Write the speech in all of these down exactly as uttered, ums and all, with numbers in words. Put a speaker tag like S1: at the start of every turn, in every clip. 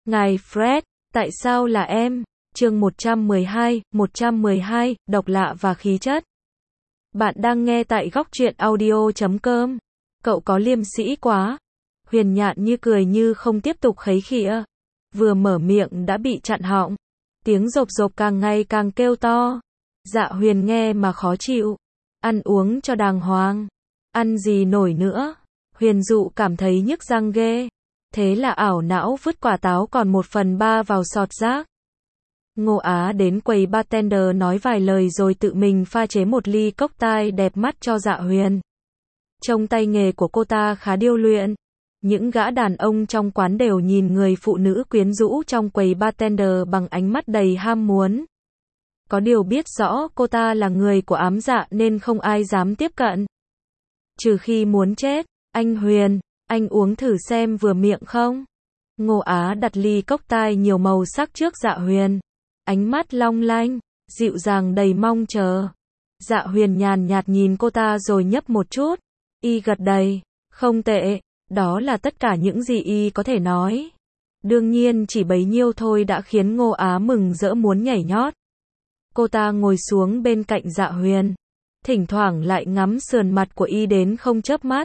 S1: Ngài Fred, tại sao là em? Chương một trăm mười hai, một trăm mười hai, độc lạ và khí chất. Bạn đang nghe tại góc truyện audio chấm com. Cậu có liêm sĩ quá. Huyền Nhạn như cười như không tiếp tục khấy khịa. Vừa mở miệng đã bị chặn họng. Tiếng rộp rộp càng ngày càng kêu to. Dạ Huyền nghe mà khó chịu. Ăn uống cho đàng hoàng. Ăn gì nổi nữa. Huyền Dụ cảm thấy nhức răng ghê. Thế là ảo não vứt quả táo còn một phần ba vào sọt rác. Ngô Á đến quầy bartender nói vài lời rồi tự mình pha chế một ly cocktail đẹp mắt cho Dạ Huyền. Trông tay nghề của cô ta khá điêu luyện. Những gã đàn ông trong quán đều nhìn người phụ nữ quyến rũ trong quầy bartender bằng ánh mắt đầy ham muốn. Có điều biết rõ cô ta là người của ám dạ nên không ai dám tiếp cận. Trừ khi muốn chết. Anh Huyền, anh uống thử xem vừa miệng không? Ngô Á đặt ly cocktail nhiều màu sắc trước Dạ Huyền. Ánh mắt long lanh, dịu dàng đầy mong chờ. Dạ Huyền nhàn nhạt nhìn cô ta rồi nhấp một chút. Y gật đầy, không tệ, đó là tất cả những gì Y có thể nói. Đương nhiên chỉ bấy nhiêu thôi đã khiến Ngô Á mừng rỡ muốn nhảy nhót. Cô ta ngồi xuống bên cạnh Dạ Huyền. Thỉnh thoảng lại ngắm sườn mặt của Y đến không chớp mắt.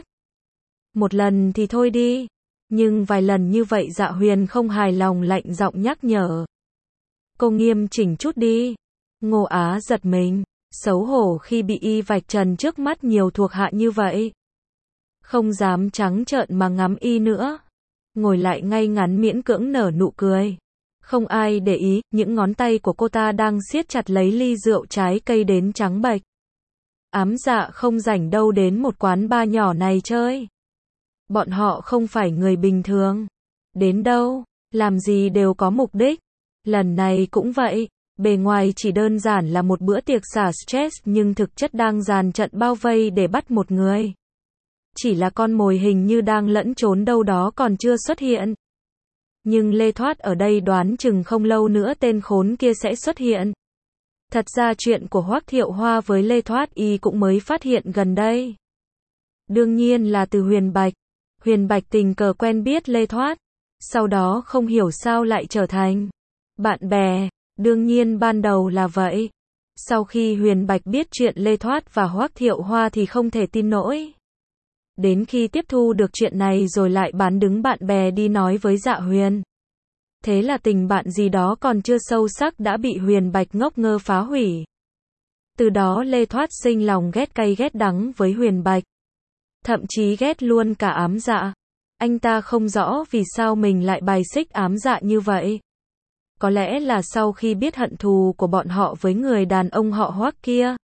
S1: Một lần thì thôi đi. Nhưng vài lần như vậy Dạ Huyền không hài lòng lạnh giọng nhắc nhở. Cô nghiêm chỉnh chút đi. Ngô Á giật mình, xấu hổ khi bị Y vạch trần trước mắt nhiều thuộc hạ như vậy. Không dám trắng trợn mà ngắm Y nữa. Ngồi lại ngay ngắn miễn cưỡng nở nụ cười. Không ai để ý, những ngón tay của cô ta đang siết chặt lấy ly rượu trái cây đến trắng bệch. Ám dạ không rảnh đâu đến một quán bar nhỏ này chơi. Bọn họ không phải người bình thường. Đến đâu, làm gì đều có mục đích. Lần này cũng vậy, bề ngoài chỉ đơn giản là một bữa tiệc xả stress nhưng thực chất đang dàn trận bao vây để bắt một người. Chỉ là con mồi hình như đang lẫn trốn đâu đó còn chưa xuất hiện. Nhưng Lê Thoát ở đây đoán chừng không lâu nữa tên khốn kia sẽ xuất hiện. Thật ra chuyện của Hoắc Thiệu Hoa với Lê Thoát Y cũng mới phát hiện gần đây. Đương nhiên là từ Huyền Bạch. Huyền Bạch tình cờ quen biết Lê Thoát. Sau đó không hiểu sao lại trở thành bạn bè. Đương nhiên ban đầu là vậy. Sau khi Huyền Bạch biết chuyện Lê Thoát và Hoắc Thiệu Hoa thì không thể tin nổi. Đến khi tiếp thu được chuyện này rồi lại bán đứng bạn bè đi nói với Dạ Huyền. Thế là tình bạn gì đó còn chưa sâu sắc đã bị Huyền Bạch ngốc nghơ phá hủy. Từ đó Lê Thoát sinh lòng ghét cay ghét đắng với Huyền Bạch. Thậm chí ghét luôn cả ám dạ. Anh ta không rõ vì sao mình lại bài xích ám dạ như vậy. Có lẽ là sau khi biết hận thù của bọn họ với người đàn ông họ Hoắc kia.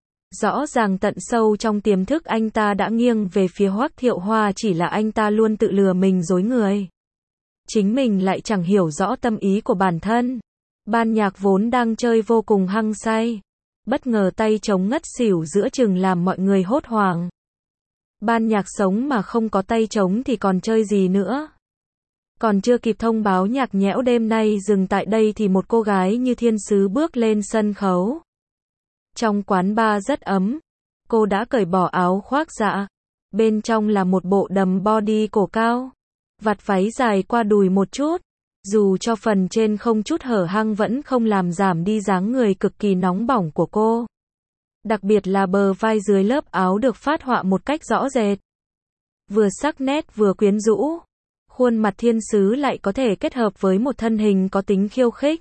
S1: Rõ ràng tận sâu trong tiềm thức anh ta đã nghiêng về phía Hoắc Thiệu Hoa, chỉ là anh ta luôn tự lừa mình dối người. Chính mình lại chẳng hiểu rõ tâm ý của bản thân. Ban nhạc vốn đang chơi vô cùng hăng say. Bất ngờ tay trống ngất xỉu giữa chừng làm mọi người hốt hoảng. Ban nhạc sống mà không có tay trống thì còn chơi gì nữa. Còn chưa kịp thông báo nhạc nhẽo đêm nay dừng tại đây thì một cô gái như thiên sứ bước lên sân khấu. Trong quán bar rất ấm. Cô đã cởi bỏ áo khoác dạ. Bên trong là một bộ đầm body cổ cao. Vạt váy dài qua đùi một chút. Dù cho phần trên không chút hở hang vẫn không làm giảm đi dáng người cực kỳ nóng bỏng của cô. Đặc biệt là bờ vai dưới lớp áo được phát họa một cách rõ rệt. Vừa sắc nét vừa quyến rũ. Khuôn mặt thiên sứ lại có thể kết hợp với một thân hình có tính khiêu khích.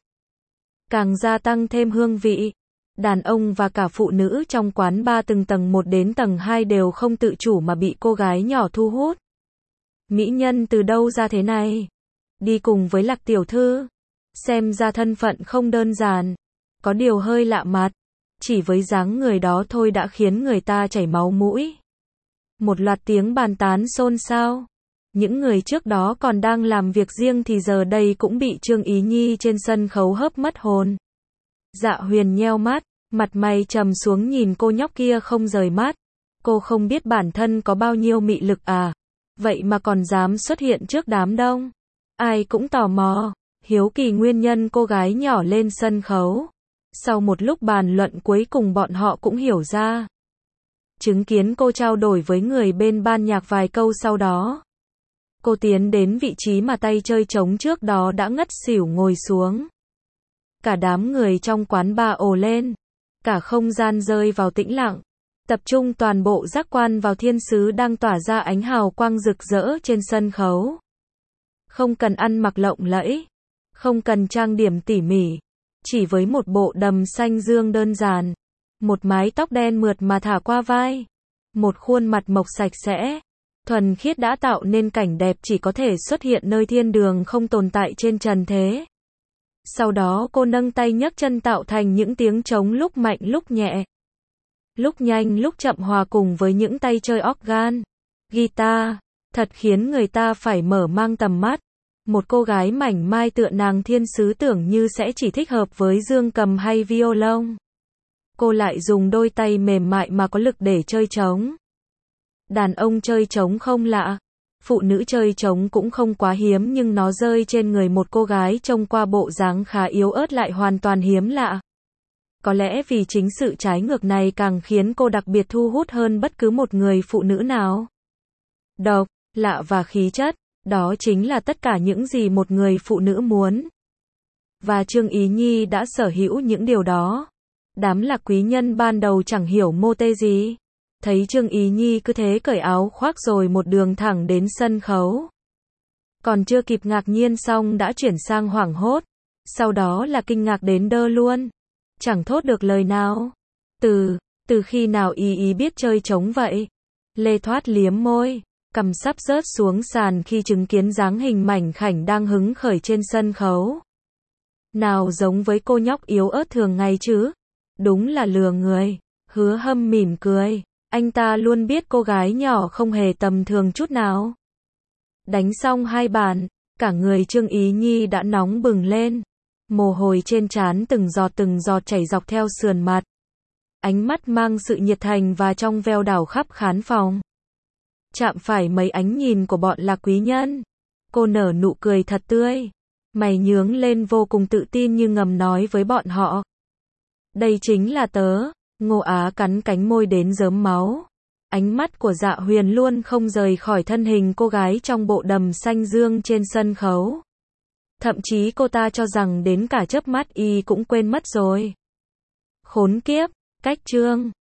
S1: Càng gia tăng thêm hương vị. Đàn ông và cả phụ nữ trong quán bar từng tầng một đến tầng hai đều không tự chủ mà bị cô gái nhỏ thu hút. Mỹ nhân từ đâu ra thế này? Đi cùng với Lạc tiểu thư. Xem ra thân phận không đơn giản. Có điều hơi lạ mặt. Chỉ với dáng người đó thôi đã khiến người ta chảy máu mũi. Một loạt tiếng bàn tán xôn xao. Những người trước đó còn đang làm việc riêng thì giờ đây cũng bị Trương Ý Nhi trên sân khấu hớp mất hồn. Dạ Huyền nheo mắt, mặt mày trầm xuống nhìn cô nhóc kia không rời mắt. Cô không biết bản thân có bao nhiêu mị lực à? Vậy mà còn dám xuất hiện trước đám đông. Ai cũng tò mò, hiếu kỳ nguyên nhân cô gái nhỏ lên sân khấu. Sau một lúc bàn luận cuối cùng bọn họ cũng hiểu ra. Chứng kiến cô trao đổi với người bên ban nhạc vài câu sau đó. Cô tiến đến vị trí mà tay chơi trống trước đó đã ngất xỉu ngồi xuống. Cả đám người trong quán bar ồ lên. Cả không gian rơi vào tĩnh lặng. Tập trung toàn bộ giác quan vào thiên sứ đang tỏa ra ánh hào quang rực rỡ trên sân khấu. Không cần ăn mặc lộng lẫy. Không cần trang điểm tỉ mỉ. Chỉ với một bộ đầm xanh dương đơn giản. Một mái tóc đen mượt mà thả qua vai. Một khuôn mặt mộc sạch sẽ. Thuần khiết đã tạo nên cảnh đẹp chỉ có thể xuất hiện nơi thiên đường không tồn tại trên trần thế. Sau đó cô nâng tay nhấc chân tạo thành những tiếng trống lúc mạnh lúc nhẹ. Lúc nhanh lúc chậm hòa cùng với những tay chơi organ, guitar, thật khiến người ta phải mở mang tầm mắt. Một cô gái mảnh mai tựa nàng thiên sứ tưởng như sẽ chỉ thích hợp với dương cầm hay violon. Cô lại dùng đôi tay mềm mại mà có lực để chơi trống. Đàn ông chơi trống không lạ. Phụ nữ chơi trống cũng không quá hiếm nhưng nó rơi trên người một cô gái trông qua bộ dáng khá yếu ớt lại hoàn toàn hiếm lạ. Có lẽ vì chính sự trái ngược này càng khiến cô đặc biệt thu hút hơn bất cứ một người phụ nữ nào. Độc, lạ và khí chất, đó chính là tất cả những gì một người phụ nữ muốn. Và Trương Ý Nhi đã sở hữu những điều đó. Đám lạc quý nhân ban đầu chẳng hiểu mô tê gì. Thấy Trương Ý Nhi cứ thế cởi áo khoác rồi một đường thẳng đến sân khấu. Còn chưa kịp ngạc nhiên xong đã chuyển sang hoảng hốt. Sau đó là kinh ngạc đến đơ luôn. Chẳng thốt được lời nào. Từ, từ khi nào Ý Ý biết chơi trống vậy? Lê Thoát liếm môi, cằm sắp rớt xuống sàn khi chứng kiến dáng hình mảnh khảnh đang hứng khởi trên sân khấu. Nào giống với cô nhóc yếu ớt thường ngày chứ? Đúng là lừa người. Hứa Hâm mỉm cười. Anh ta luôn biết cô gái nhỏ không hề tầm thường chút nào. Đánh xong hai bàn, cả người Trương Ý Nhi đã nóng bừng lên. Mồ hôi trên trán từng giọt từng giọt chảy dọc theo sườn mặt. Ánh mắt mang sự nhiệt thành và trong veo đảo khắp khán phòng. Chạm phải mấy ánh nhìn của bọn lạc quý nhân. Cô nở nụ cười thật tươi. Mày nhướng lên vô cùng tự tin như ngầm nói với bọn họ. Đây chính là tớ. Ngô Á cắn cánh môi đến rớm máu. Ánh mắt của Dạ Huyền luôn không rời khỏi thân hình cô gái trong bộ đầm xanh dương trên sân khấu. Thậm chí cô ta cho rằng đến cả chớp mắt y cũng quên mất rồi. Khốn kiếp, cách chương.